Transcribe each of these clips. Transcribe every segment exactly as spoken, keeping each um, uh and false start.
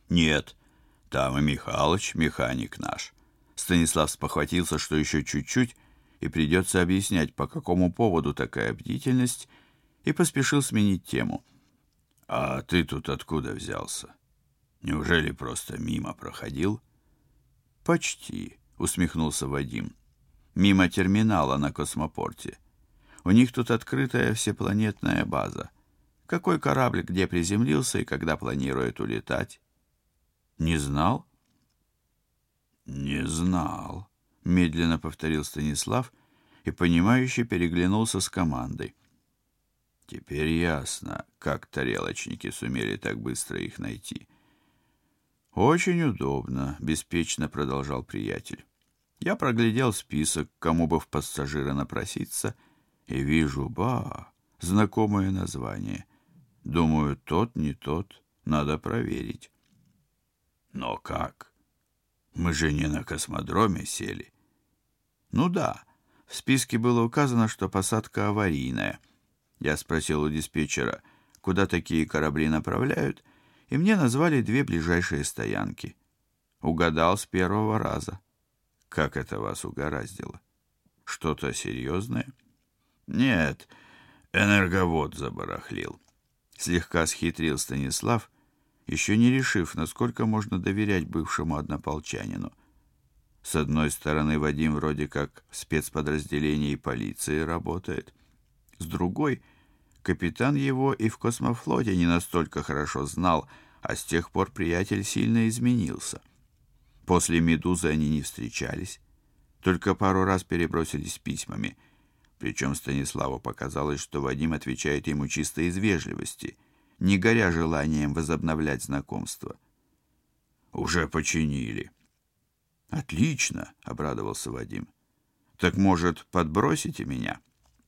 Нет, там и Михалыч, механик наш. Станислав спохватился, что еще чуть-чуть, и придется объяснять, по какому поводу такая бдительность, и поспешил сменить тему. А ты тут откуда взялся? Неужели просто мимо проходил? Почти, усмехнулся Вадим. Мимо терминала на космопорте. У них тут открытая всепланетная база. Какой корабль где приземлился и когда планирует улетать? Не знал? Не знал, медленно повторил Станислав и, понимающе переглянулся с командой. Теперь ясно, как тарелочники сумели так быстро их найти. Очень удобно, беспечно продолжал приятель. Я проглядел список, кому бы в пассажиры напроситься, и вижу, ба, знакомое название. Думаю, тот, не тот, надо проверить. Но как? Мы же не на космодроме сели. Ну да, в списке было указано, что посадка аварийная. Я спросил у диспетчера, куда такие корабли направляют, и мне назвали две ближайшие стоянки. Угадал с первого раза. Как это вас угораздило? Что-то серьезное? Нет, энерговод забарахлил. Слегка схитрил Станислав, еще не решив, насколько можно доверять бывшему однополчанину. С одной стороны, Вадим вроде как в спецподразделении полиции работает. С другой, капитан его и в космофлоте не настолько хорошо знал, а с тех пор приятель сильно изменился. После «Медузы» они не встречались, только пару раз перебросились письмами, причем Станиславу показалось, что Вадим отвечает ему чисто из вежливости, не горя желанием возобновлять знакомство. «Уже починили». «Отлично», — обрадовался Вадим. «Так, может, подбросите меня?»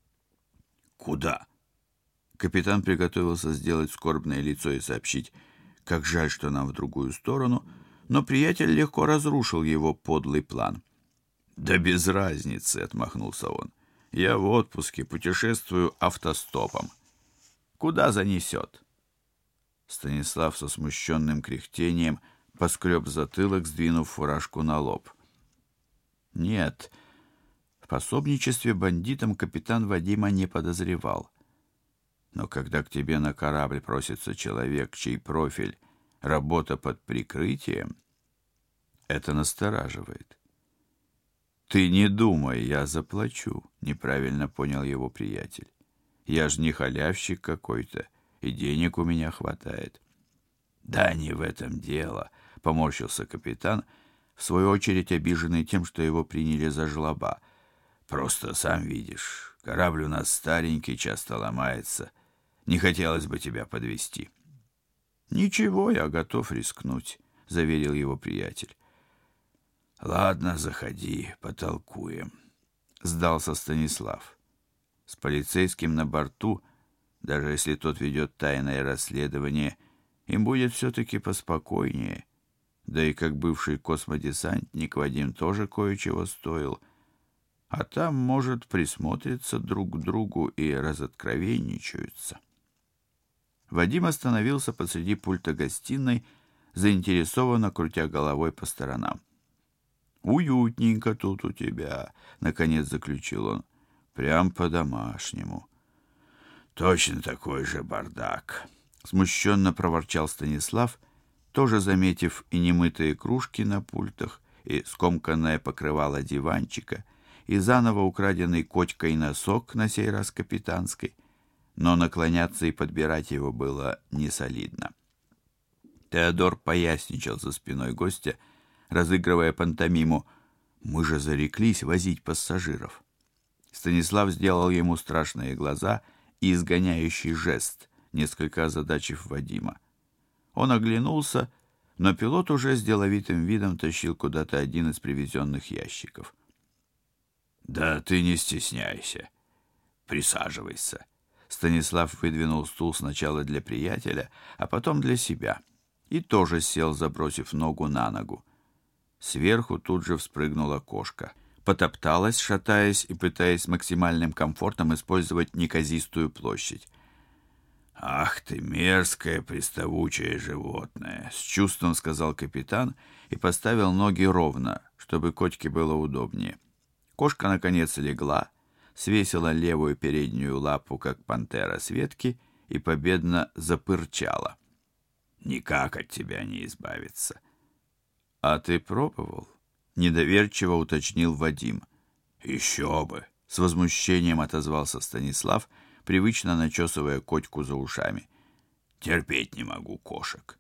«Куда?» Капитан приготовился сделать скорбное лицо и сообщить, как жаль, что нам в другую сторону, но приятель легко разрушил его подлый план. «Да без разницы», — отмахнулся он. «Я в отпуске, путешествую автостопом. Куда занесет?» Станислав со смущенным кряхтением поскреб затылок, сдвинув фуражку на лоб. Нет, в пособничестве бандитам капитан Вадима не подозревал. Но когда к тебе на корабль просится человек, чей профиль — работа под прикрытием, это настораживает. «Ты не думай, я заплачу», — неправильно понял его приятель. «Я ж не халявщик какой-то, и денег у меня хватает». «Да не в этом дело», — поморщился капитан, в свою очередь обиженный тем, что его приняли за жлоба. «Просто сам видишь, корабль у нас старенький, часто ломается. Не хотелось бы тебя подвести». «Ничего, я готов рискнуть», — заверил его приятель. «Ладно, заходи, потолкуем», — сдался Станислав. С полицейским на борту, даже если тот ведет тайное расследование, им будет все-таки поспокойнее. Да и как бывший космодесантник Вадим тоже кое-чего стоил. А там, может, присмотрятся друг к другу и разоткровенничаются. Вадим остановился посреди пульта гостиной, заинтересованно крутя головой по сторонам. «Уютненько тут у тебя», — наконец заключил он. «Прям по-домашнему». «Точно такой же бардак», — смущенно проворчал Станислав, тоже заметив и немытые кружки на пультах, и скомканное покрывало диванчика, и заново украденный Котькой носок, на сей раз капитанской, но наклоняться и подбирать его было несолидно. Теодор поясничал за спиной гостя, разыгрывая пантомиму: «Мы же зареклись возить пассажиров». Станислав сделал ему страшные глаза и изгоняющий жест, несколько озадачив Вадима. Он оглянулся, но пилот уже с деловитым видом тащил куда-то один из привезенных ящиков. «Да ты не стесняйся. Присаживайся». Станислав выдвинул стул сначала для приятеля, а потом для себя, и тоже сел, забросив ногу на ногу. Сверху тут же вспрыгнула кошка. Потопталась, шатаясь и пытаясь с максимальным комфортом использовать неказистую площадь. «Ах ты, мерзкое, приставучее животное!» — с чувством сказал капитан и поставил ноги ровно, чтобы котике было удобнее. Кошка, наконец, легла, свесила левую переднюю лапу, как пантера с ветки, и победно запырчала. «Никак от тебя не избавиться». «А ты пробовал?» — недоверчиво уточнил Вадим. «Еще бы!» — с возмущением отозвался Станислав, привычно начесывая котьку за ушами. «Терпеть не могу кошек».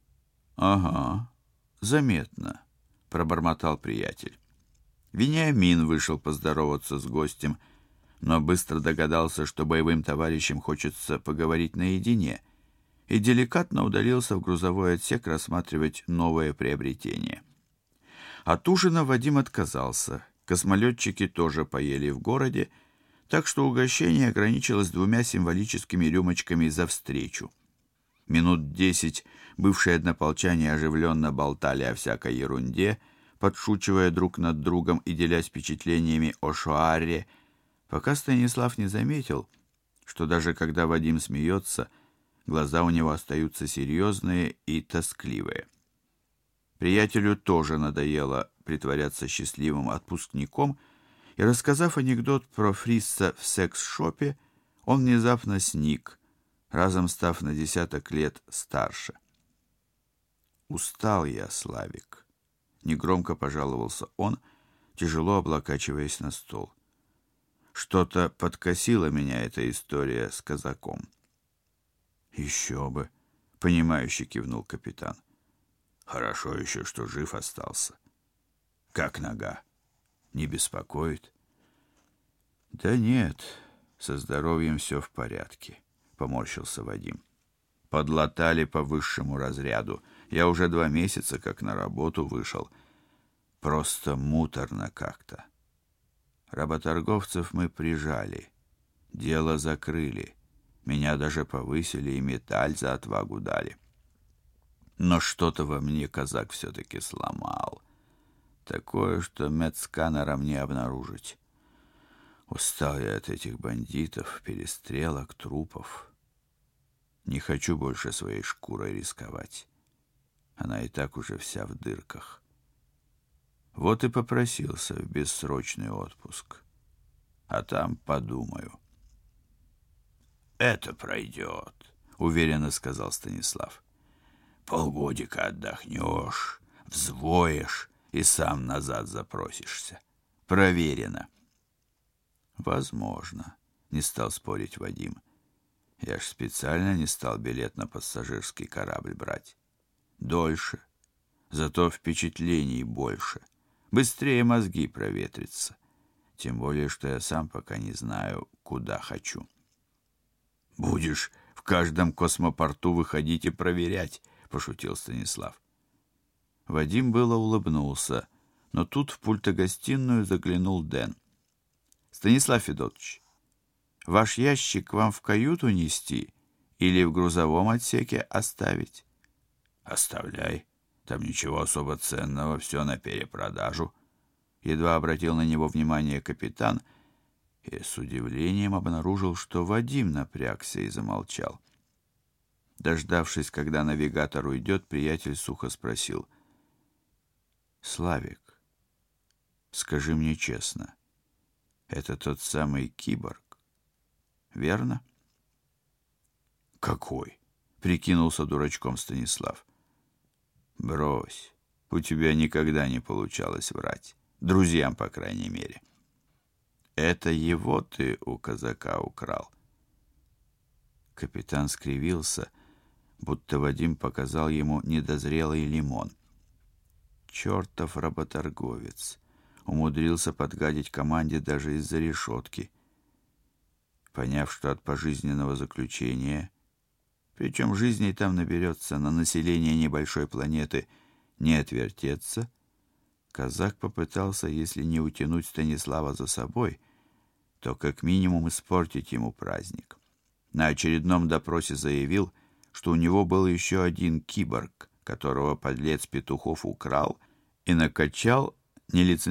«Ага, заметно», — пробормотал приятель. Вениамин вышел поздороваться с гостем, но быстро догадался, что боевым товарищам хочется поговорить наедине, и деликатно удалился в грузовой отсек рассматривать новое приобретение. От ужина Вадим отказался. Космолетчики тоже поели в городе, так что угощение ограничилось двумя символическими рюмочками за встречу. Минут десять бывшие однополчане оживленно болтали о всякой ерунде, подшучивая друг над другом и делясь впечатлениями о Шоаре, пока Станислав не заметил, что даже когда Вадим смеется, глаза у него остаются серьезные и тоскливые. Приятелю тоже надоело притворяться счастливым отпускником, и, рассказав анекдот про Фрисса в секс-шопе, он внезапно сник, разом став на десяток лет старше. «Устал я, Славик», — негромко пожаловался он, тяжело облокачиваясь на стол. «Что-то подкосила меня эта история с казаком». «Еще бы», — понимающе кивнул капитан. «Хорошо еще, что жив остался. Как нога? Не беспокоит?» «Да нет, со здоровьем все в порядке», — поморщился Вадим. «Подлатали по высшему разряду. Я уже два месяца как на работу вышел. Просто муторно как-то. Работорговцев мы прижали, дело закрыли, меня даже повысили и медаль за отвагу дали. Но что-то во мне казак все-таки сломал. Такое, что медсканером не обнаружить. Устал я от этих бандитов, перестрелок, трупов. Не хочу больше своей шкурой рисковать. Она и так уже вся в дырках. Вот и попросился в бессрочный отпуск. А там подумаю». «Это пройдет», — уверенно сказал Станислав. «Полгодика отдохнешь, взвоешь и сам назад запросишься. Проверено». «Возможно», — не стал спорить Вадим. «Я ж специально не стал билет на пассажирский корабль брать. Дольше, зато впечатлений больше. Быстрее мозги проветрятся. Тем более, что я сам пока не знаю, куда хочу». «Будешь в каждом космопорту выходить и проверять», — пошутил Станислав. Вадим было улыбнулся, но тут в пультогостиную заглянул Дэн. «Станислав Федотович, ваш ящик вам в каюту нести или в грузовом отсеке оставить?» «Оставляй. Там ничего особо ценного, все на перепродажу». Едва обратил на него внимание капитан и с удивлением обнаружил, что Вадим напрягся и замолчал. Дождавшись, когда навигатор уйдет, приятель сухо спросил: «Славик, скажи мне честно, это тот самый киборг, верно?» «Какой?» — прикинулся дурачком Станислав. «Брось, у тебя никогда не получалось врать, друзьям, по крайней мере. Это его ты у казака украл?» Капитан скривился, будто Вадим показал ему недозрелый лимон. Чертов работорговец! Умудрился подгадить команде даже из-за решетки. Поняв, что от пожизненного заключения, причем жизней там наберется на население небольшой планеты, не отвертеться, казак попытался, если не утянуть Станислава за собой, то как минимум испортить ему праздник. На очередном допросе заявил, что у него был еще один киборг, которого подлец Петухов украл и накачал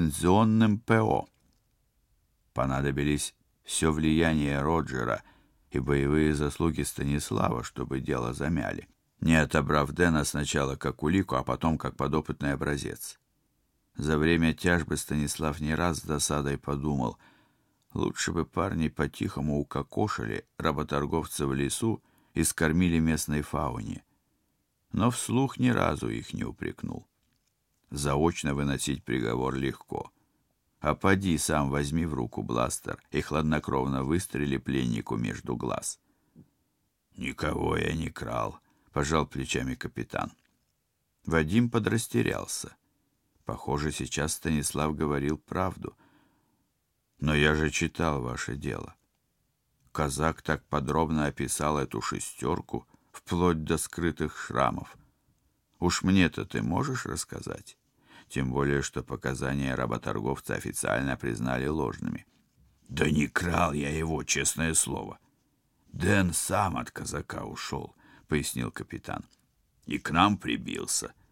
нелицензионным ПО. Понадобились все влияние Роджера и боевые заслуги Станислава, чтобы дело замяли, не отобрав Дэна сначала как улику, а потом как подопытный образец. За время тяжбы Станислав не раз с досадой подумал, лучше бы парни по-тихому укокошили работорговца в лесу и скормили местной фауне. Но вслух ни разу их не упрекнул. Заочно выносить приговор легко. А поди сам возьми в руку бластер и хладнокровно выстрели пленнику между глаз. «Никого я не крал», — пожал плечами капитан. Вадим подрастерялся. Похоже, сейчас Станислав говорил правду. «Но я же читал ваше дело. Казак так подробно описал эту шестерку, вплоть до скрытых шрамов. Уж мне-то ты можешь рассказать? Тем более, что показания работорговца официально признали ложными». «Да не крал я его, честное слово. Дэн сам от казака ушел», — пояснил капитан. «И к нам прибился.